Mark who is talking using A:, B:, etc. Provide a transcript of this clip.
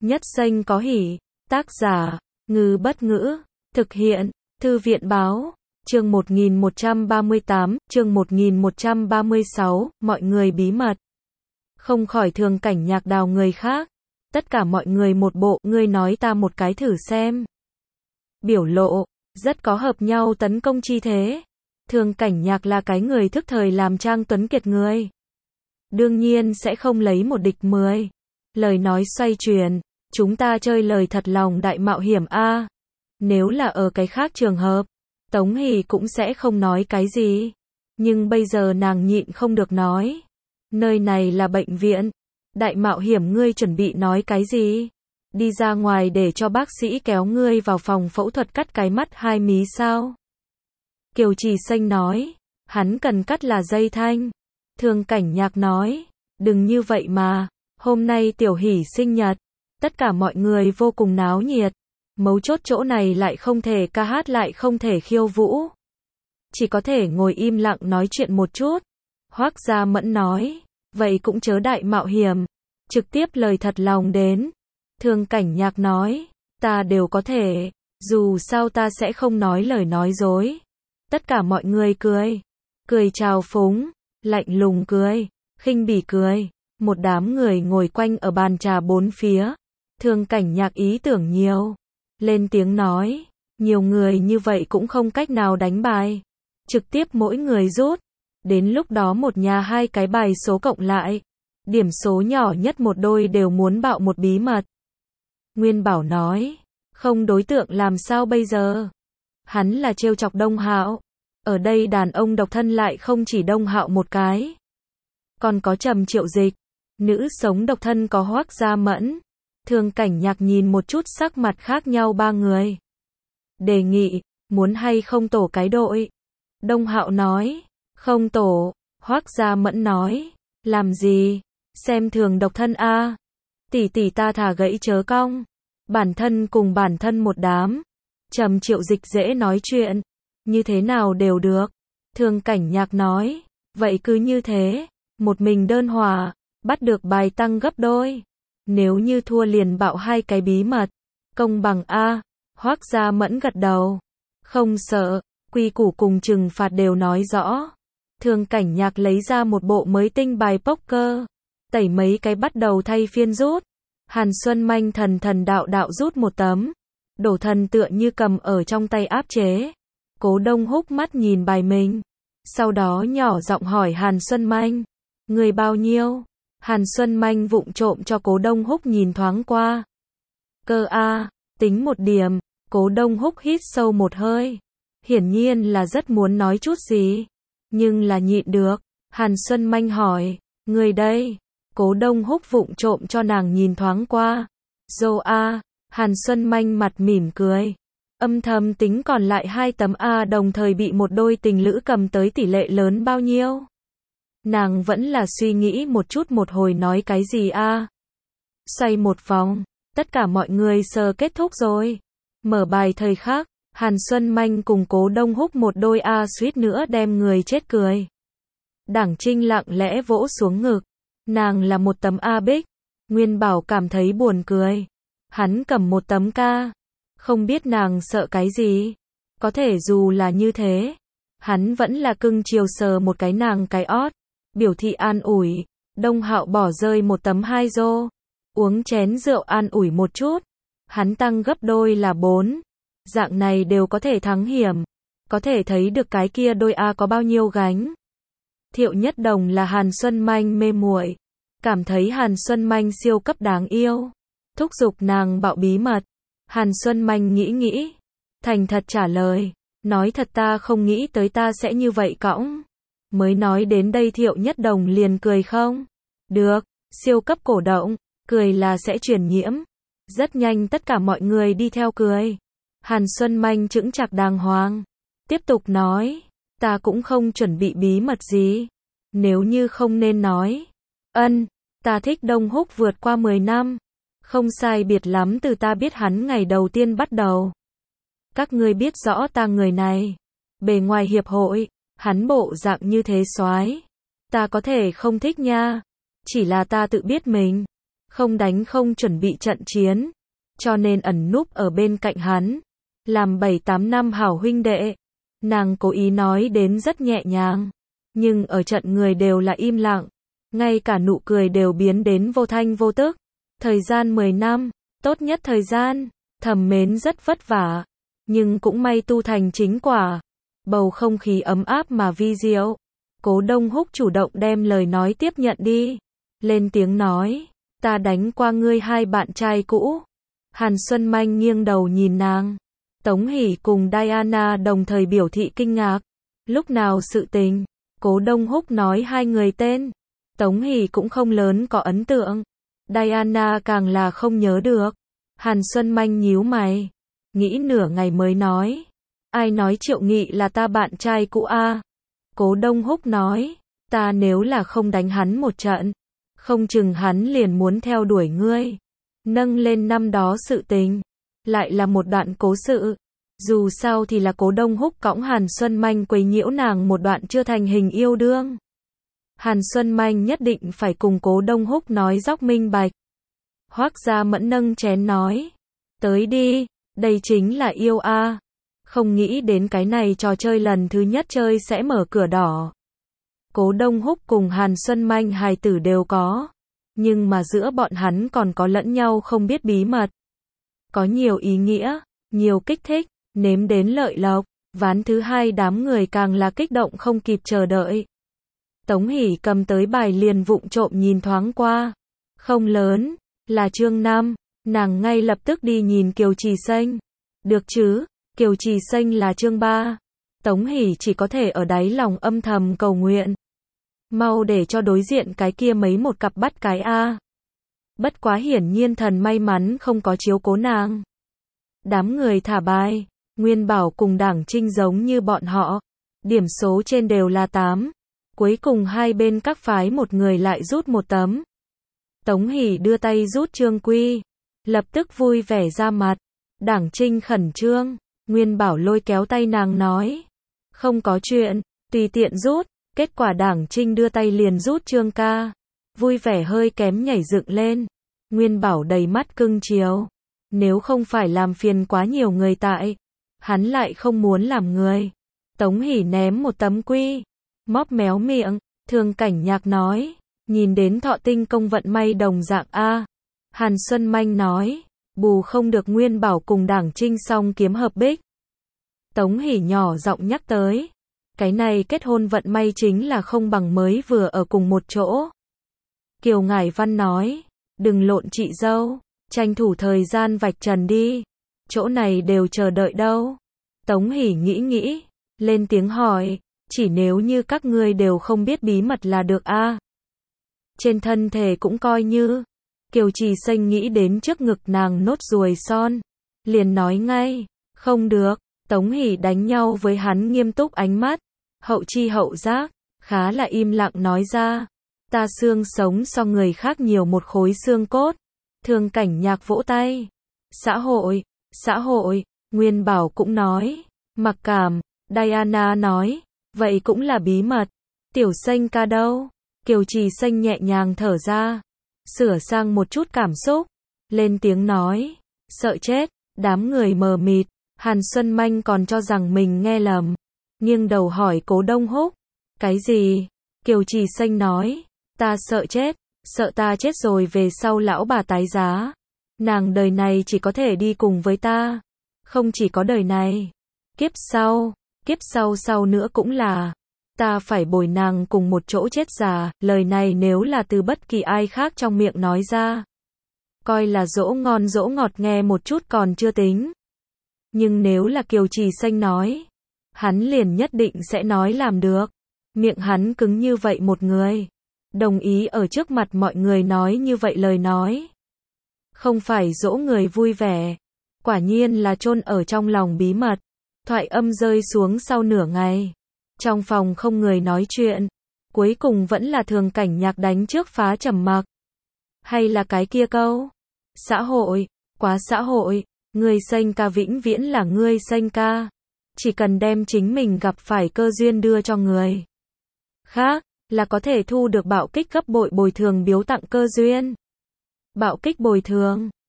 A: Nhất Xanh có hỉ. Tác giả, Ngư Bất Ngữ. Thực hiện, Thư viện Báo. Chương 1138, chương 1136, mọi người bí mật. Không khỏi Thường Cảnh Nhạc đào người khác. Tất cả mọi người một bộ, ngươi nói ta một cái thử xem. Biểu lộ, rất có hợp nhau tấn công chi thế. Thường Cảnh Nhạc là cái người thức thời làm Trang Tuấn Kiệt người. Đương nhiên sẽ không lấy một địch 10. Lời nói xoay chuyển, chúng ta chơi lời thật lòng đại mạo hiểm a. Nếu là ở cái khác trường hợp, Tống Hỷ cũng sẽ không nói cái gì. Nhưng bây giờ nàng nhịn không được nói. Nơi này là bệnh viện. Đại mạo hiểm ngươi chuẩn bị nói cái gì? Đi ra ngoài để cho bác sĩ kéo ngươi vào phòng phẫu thuật cắt cái mắt hai mí sao? Kiều Trì Xanh nói. Hắn cần cắt là dây thanh. Thường Cảnh Nhạc nói. Đừng như vậy mà. Hôm nay Tiểu Hỷ sinh nhật. Tất cả mọi người vô cùng náo nhiệt. Mấu chốt chỗ này lại không thể ca hát lại không thể khiêu vũ. Chỉ có thể ngồi im lặng nói chuyện một chút. Hoắc Gia Mẫn nói. Vậy cũng chớ đại mạo hiểm. Trực tiếp lời thật lòng đến. Thường Cảnh Nhạc nói. Ta đều có thể. Dù sao ta sẽ không nói lời nói dối. Tất cả mọi người cười. Cười trào phúng. Lạnh lùng cười. Khinh bỉ cười. Một đám người ngồi quanh ở bàn trà bốn phía. Thường Cảnh Nhạc ý tưởng nhiều. Lên tiếng nói. Nhiều người như vậy cũng không cách nào đánh bài. Trực tiếp mỗi người rút. Đến lúc đó một nhà hai cái bài số cộng lại. Điểm số nhỏ nhất một đôi đều muốn bạo một bí mật. Nguyên Bảo nói. Không đối tượng làm sao bây giờ? Hắn là trêu chọc Đông Hạo. Ở đây đàn ông độc thân lại không chỉ Đông Hạo một cái. Còn có Trầm Triệu Dịch. Nữ sống độc thân có Hoắc Gia Mẫn. Thường Cảnh Nhạc nhìn một chút sắc mặt khác nhau ba người. Đề nghị, muốn hay không tổ cái đội? Đông Hạo nói, không tổ. Hoắc Gia Mẫn nói, làm gì? Xem thường độc thân a. Tỷ tỷ ta thả gãy chớ cong. Bản thân cùng bản thân một đám. Trầm Triệu Dịch dễ nói chuyện. Như thế nào đều được. Thường Cảnh Nhạc nói, vậy cứ như thế. Một mình đơn hòa, bắt được bài tăng gấp đôi. Nếu như thua liền bạo hai cái bí mật. Công bằng a. Hoắc Gia Mẫn gật đầu. Không sợ, quy củ cùng trừng phạt đều nói rõ. Thường Cảnh Nhạc lấy ra một bộ mới tinh bài poker. Tẩy mấy cái bắt đầu thay phiên rút. Hàn Xuân Manh thần thần đạo đạo rút một tấm. Đổ thần tựa như cầm ở trong tay áp chế. Cố Đông Húc mắt nhìn bài mình. Sau đó nhỏ giọng hỏi Hàn Xuân Manh. Người bao nhiêu? Hàn Xuân Manh vụng trộm cho Cố Đông Húc nhìn thoáng qua. Cơ a, tính một điểm. Cố Đông Húc hít sâu một hơi. Hiển nhiên là rất muốn nói chút gì. Nhưng là nhịn được. Hàn Xuân Manh hỏi. Người đây? Cố Đông Húc vụng trộm cho nàng nhìn thoáng qua. Dô a. Hàn Xuân Manh mặt mỉm cười. Âm thầm tính còn lại hai tấm A đồng thời bị một đôi tình lữ cầm tới tỷ lệ lớn bao nhiêu. Nàng vẫn là suy nghĩ một chút một hồi nói cái gì a. Xoay một vòng, tất cả mọi người sờ kết thúc rồi. Mở bài thời khắc, Hàn Xuân Manh cùng Cố Đông Húc một đôi A suýt nữa đem người chết cười. Đảng Trinh lặng lẽ vỗ xuống ngực. Nàng là một tấm A bích. Nguyên Bảo cảm thấy buồn cười. Hắn cầm một tấm ca. Không biết nàng sợ cái gì. Có thể dù là như thế. Hắn vẫn là cưng chiều sờ một cái nàng cái ót. Biểu thị an ủi. Đông Hạo bỏ rơi một tấm 2 rô. Uống chén rượu an ủi một chút. Hắn tăng gấp đôi là 4. Dạng này đều có thể thắng hiểm. Có thể thấy được cái kia đôi A có bao nhiêu gánh. Thiệu Nhất Đồng là Hàn Xuân Manh mê muội. Cảm thấy Hàn Xuân Manh siêu cấp đáng yêu. Thúc giục nàng bạo bí mật. Hàn Xuân Manh nghĩ. Thành thật trả lời. Nói thật ta không nghĩ tới ta sẽ như vậy cõng. Mới nói đến đây Thiệu Nhất Đồng liền cười không? Được, siêu cấp cổ động. Cười là sẽ truyền nhiễm. Rất nhanh tất cả mọi người đi theo cười. Hàn Xuân Manh chững chạc đàng hoàng. Tiếp tục nói. Ta cũng không chuẩn bị bí mật gì. Nếu như không nên nói. Ta thích Đông Húc vượt qua 10 năm. Không sai biệt lắm từ ta biết hắn ngày đầu tiên bắt đầu. Các ngươi biết rõ ta người này. Bề ngoài hiệp hội, hắn bộ dạng như thế soái. Ta có thể không thích nha. Chỉ là ta tự biết mình. không đánh không chuẩn bị trận chiến, cho nên ẩn núp ở bên cạnh hắn, làm 7-8 năm hảo huynh đệ. Nàng cố ý nói đến rất nhẹ nhàng, nhưng ở trận người đều là im lặng, ngay cả nụ cười đều biến đến vô thanh vô tức. Thời gian 10 năm, tốt nhất thời gian, thầm mến rất vất vả, nhưng cũng may tu thành chính quả. Bầu không khí ấm áp mà vi diệu. Cố Đông Húc chủ động đem lời nói tiếp nhận đi, lên tiếng nói, ta đánh qua ngươi hai bạn trai cũ. Hàn Xuân Manh nghiêng đầu nhìn nàng. Tống Hỷ cùng Diana đồng thời biểu thị kinh ngạc. Lúc nào sự tình? Cố Đông Húc nói hai người tên. Tống Hỷ cũng không lớn có ấn tượng. Diana càng là không nhớ được. Hàn Xuân Manh nhíu mày, nghĩ nửa ngày mới nói, ai nói Triệu Nghị là ta bạn trai cũ a? Cố Đông Húc nói, ta nếu là không đánh hắn một trận, không chừng hắn liền muốn theo đuổi ngươi. Nâng lên năm đó sự tình, lại là một đoạn cố sự. Dù sao thì là Cố Đông Húc cõng Hàn Xuân Manh quấy nhiễu nàng một đoạn chưa thành hình yêu đương. Hàn Xuân Manh nhất định phải cùng Cố Đông Húc nói dóc minh bạch. Hoắc Gia Mẫn nâng chén nói, tới đi, đây chính là yêu a. Không nghĩ đến cái này trò chơi lần thứ nhất chơi sẽ mở cửa đỏ. Cố Đông Húc cùng Hàn Xuân Manh hài tử đều có, nhưng mà giữa bọn hắn còn có lẫn nhau không biết bí mật. Có nhiều ý nghĩa, nhiều kích thích, nếm đến lợi lộc. Ván thứ hai đám người càng là kích động không kịp chờ đợi. Tống Hỷ cầm tới bài liền vụng trộm nhìn thoáng qua. Không lớn, là chương 5, nàng ngay lập tức đi nhìn Kiều Trì Xanh. Được chứ, Kiều Trì Xanh là chương 3. Tống Hỷ chỉ có thể ở đáy lòng âm thầm cầu nguyện. Mau để cho đối diện cái kia mấy một cặp bắt cái a. Bất quá hiển nhiên thần may mắn không có chiếu cố nàng. Đám người thả bài, Nguyên Bảo cùng Đảng Trinh giống như bọn họ. Điểm số trên đều là 8. Cuối cùng hai bên các phái một người lại rút một tấm. Tống Hỷ đưa tay rút trương quy, lập tức vui vẻ ra mặt. Đảng Trinh khẩn trương, Nguyên Bảo lôi kéo tay nàng nói, không có chuyện, tùy tiện rút. Kết quả Đảng Trinh đưa tay liền rút trương ca, vui vẻ hơi kém nhảy dựng lên. Nguyên Bảo đầy mắt cưng chiều, nếu không phải làm phiền quá nhiều người tại, hắn lại không muốn làm người. Tống Hỷ ném một tấm quy, móp méo miệng, Thường Cảnh Nhạc nói, nhìn đến Thọ Tinh công vận may đồng dạng a. Hàn Xuân Manh nói, bù không được Nguyên Bảo cùng Đảng Trinh song kiếm hợp bích. Tống Hỷ nhỏ giọng nhắc tới, cái này kết hôn vận may chính là không bằng mới vừa ở cùng một chỗ. Kiều Ngải Văn nói, đừng lộn chị dâu, tranh thủ thời gian vạch trần đi, chỗ này đều chờ đợi đâu. Tống Hỷ nghĩ nghĩ, lên tiếng hỏi, chỉ nếu như các ngươi đều không biết bí mật là được a. Trên thân thể cũng coi như. Kiều Trì Xanh nghĩ đến trước ngực nàng nốt ruồi son, liền nói ngay, không được. Tống Hỷ đánh nhau với hắn nghiêm túc ánh mắt, hậu chi hậu giác, khá là im lặng nói ra, ta xương sống so người khác nhiều một khối xương cốt. Thường Cảnh Nhạc vỗ tay, xã hội, Nguyên Bảo cũng nói, mặc cảm. Diana nói, vậy cũng là bí mật. Tiểu Xanh ca đâu? Kiều Trì Xanh nhẹ nhàng thở ra, sửa sang một chút cảm xúc, lên tiếng nói, sợ chết. Đám người mờ mịt, Hàn Xuân Manh còn cho rằng mình nghe lầm, nghiêng đầu hỏi Cố Đông Húc, cái gì? Kiều Trì Xanh nói, ta sợ chết, sợ ta chết rồi về sau lão bà tái giá, nàng đời này chỉ có thể đi cùng với ta, không chỉ có đời này, kiếp sau sau nữa cũng là, ta phải bồi nàng cùng một chỗ chết già. Lời này nếu là từ bất kỳ ai khác trong miệng nói ra, coi là dỗ ngon dỗ ngọt nghe một chút còn chưa tính. Nhưng nếu là Kiều Trì Xanh nói, hắn liền nhất định sẽ nói làm được. Miệng hắn cứng như vậy một người, đồng ý ở trước mặt mọi người nói như vậy lời nói. Không phải dỗ người vui vẻ, quả nhiên là chôn ở trong lòng bí mật. Thoại âm rơi xuống sau nửa ngày. Trong phòng không người nói chuyện, cuối cùng vẫn là Thường Cảnh Nhạc đánh trước phá trầm mặc. Hay là cái kia câu, xã hội, quá xã hội, ngươi Xanh ca vĩnh viễn là ngươi Xanh ca, chỉ cần đem chính mình gặp phải cơ duyên đưa cho người khác, là có thể thu được bạo kích gấp bội bồi thường biếu tặng cơ duyên. Bạo kích bồi thường.